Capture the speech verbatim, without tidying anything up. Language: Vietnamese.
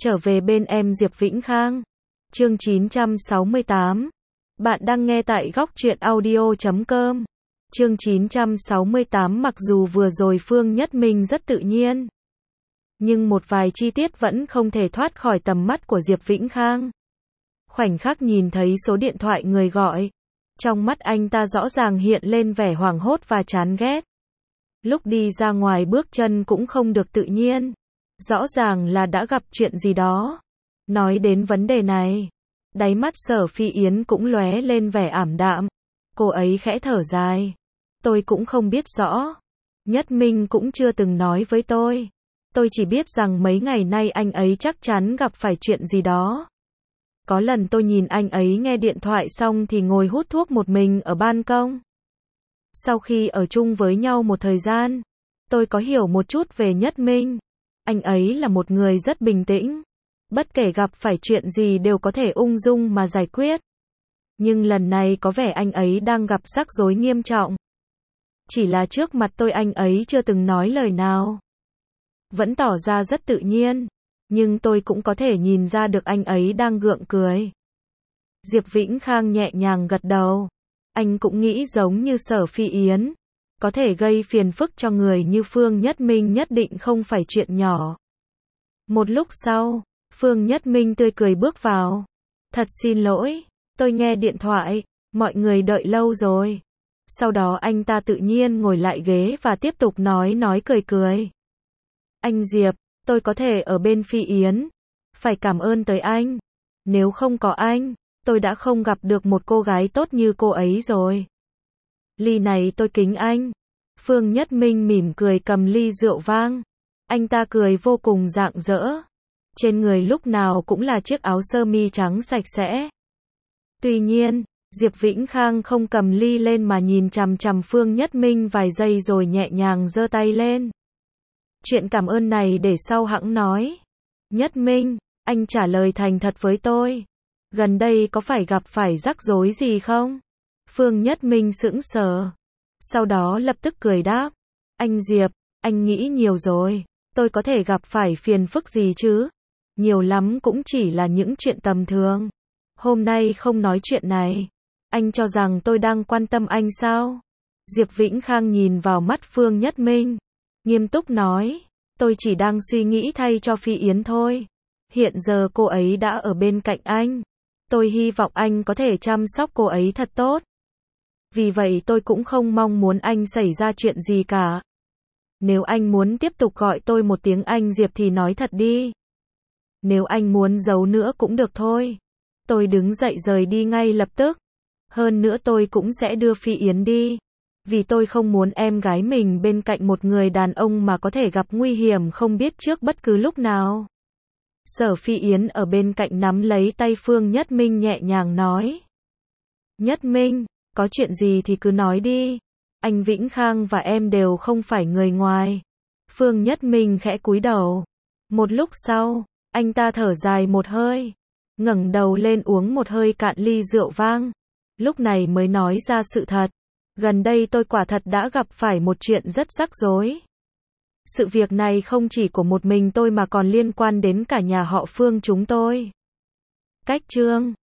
Trở về bên em Diệp Vĩnh Khang. Chương chín trăm sáu mươi tám. Bạn đang nghe tại góc truyện audio chấm com. Chương chín trăm sáu mươi tám. Mặc dù vừa rồi Phương Nhất Minh rất tự nhiên, nhưng một vài chi tiết vẫn không thể thoát khỏi tầm mắt của Diệp Vĩnh Khang. Khoảnh khắc nhìn thấy số điện thoại người gọi, trong mắt anh ta rõ ràng hiện lên vẻ hoảng hốt và chán ghét. Lúc đi ra ngoài bước chân cũng không được tự nhiên. Rõ ràng là đã gặp chuyện gì đó. Nói đến vấn đề này, đáy mắt Sở Phi Yến cũng lóe lên vẻ ảm đạm. Cô ấy khẽ thở dài. Tôi cũng không biết rõ. Nhất Minh cũng chưa từng nói với tôi. Tôi chỉ biết rằng mấy ngày nay anh ấy chắc chắn gặp phải chuyện gì đó. Có lần tôi nhìn anh ấy nghe điện thoại xong thì ngồi hút thuốc một mình ở ban công. Sau khi ở chung với nhau một thời gian, tôi có hiểu một chút về Nhất Minh. Anh ấy là một người rất bình tĩnh. Bất kể gặp phải chuyện gì đều có thể ung dung mà giải quyết. Nhưng lần này có vẻ anh ấy đang gặp rắc rối nghiêm trọng. Chỉ là trước mặt tôi anh ấy chưa từng nói lời nào. Vẫn tỏ ra rất tự nhiên. Nhưng tôi cũng có thể nhìn ra được anh ấy đang gượng cười. Diệp Vĩnh Khang nhẹ nhàng gật đầu. Anh cũng nghĩ giống như Sở Phi Yến. Có thể gây phiền phức cho người như Phương Nhất Minh nhất định không phải chuyện nhỏ. Một lúc sau, Phương Nhất Minh tươi cười bước vào. Thật xin lỗi, tôi nghe điện thoại, mọi người đợi lâu rồi. Sau đó anh ta tự nhiên ngồi lại ghế và tiếp tục nói nói cười cười. Anh Diệp, tôi có thể ở bên Phi Yến. Phải cảm ơn tới anh. Nếu không có anh, tôi đã không gặp được một cô gái tốt như cô ấy rồi. Ly này tôi kính anh. Phương Nhất Minh mỉm cười cầm ly rượu vang. Anh ta cười vô cùng rạng rỡ. Trên người lúc nào cũng là chiếc áo sơ mi trắng sạch sẽ. Tuy nhiên, Diệp Vĩnh Khang không cầm ly lên mà nhìn chằm chằm Phương Nhất Minh vài giây rồi nhẹ nhàng giơ tay lên. Chuyện cảm ơn này để sau hẵng nói. Nhất Minh, anh trả lời thành thật với tôi. Gần đây có phải gặp phải rắc rối gì không? Phương Nhất Minh sững sờ. Sau đó lập tức cười đáp. Anh Diệp, anh nghĩ nhiều rồi. Tôi có thể gặp phải phiền phức gì chứ? Nhiều lắm cũng chỉ là những chuyện tầm thường. Hôm nay không nói chuyện này. Anh cho rằng tôi đang quan tâm anh sao? Diệp Vĩnh Khang nhìn vào mắt Phương Nhất Minh. Nghiêm túc nói. Tôi chỉ đang suy nghĩ thay cho Phi Yến thôi. Hiện giờ cô ấy đã ở bên cạnh anh. Tôi hy vọng anh có thể chăm sóc cô ấy thật tốt. Vì vậy tôi cũng không mong muốn anh xảy ra chuyện gì cả. Nếu anh muốn tiếp tục gọi tôi một tiếng anh Diệp thì nói thật đi. Nếu anh muốn giấu nữa cũng được thôi. Tôi đứng dậy rời đi ngay lập tức. Hơn nữa tôi cũng sẽ đưa Phi Yến đi. Vì tôi không muốn em gái mình bên cạnh một người đàn ông mà có thể gặp nguy hiểm không biết trước bất cứ lúc nào. Sở Phi Yến ở bên cạnh nắm lấy tay Phương Nhất Minh nhẹ nhàng nói. Nhất Minh, có chuyện gì thì cứ nói đi. Anh Vĩnh Khang và em đều không phải người ngoài. Phương Nhất Minh khẽ cúi đầu. Một lúc sau, anh ta thở dài một hơi. Ngẩng đầu lên uống một hơi cạn ly rượu vang. Lúc này mới nói ra sự thật. Gần đây tôi quả thật đã gặp phải một chuyện rất rắc rối. Sự việc này không chỉ của một mình tôi mà còn liên quan đến cả nhà họ Phương chúng tôi. Cách chương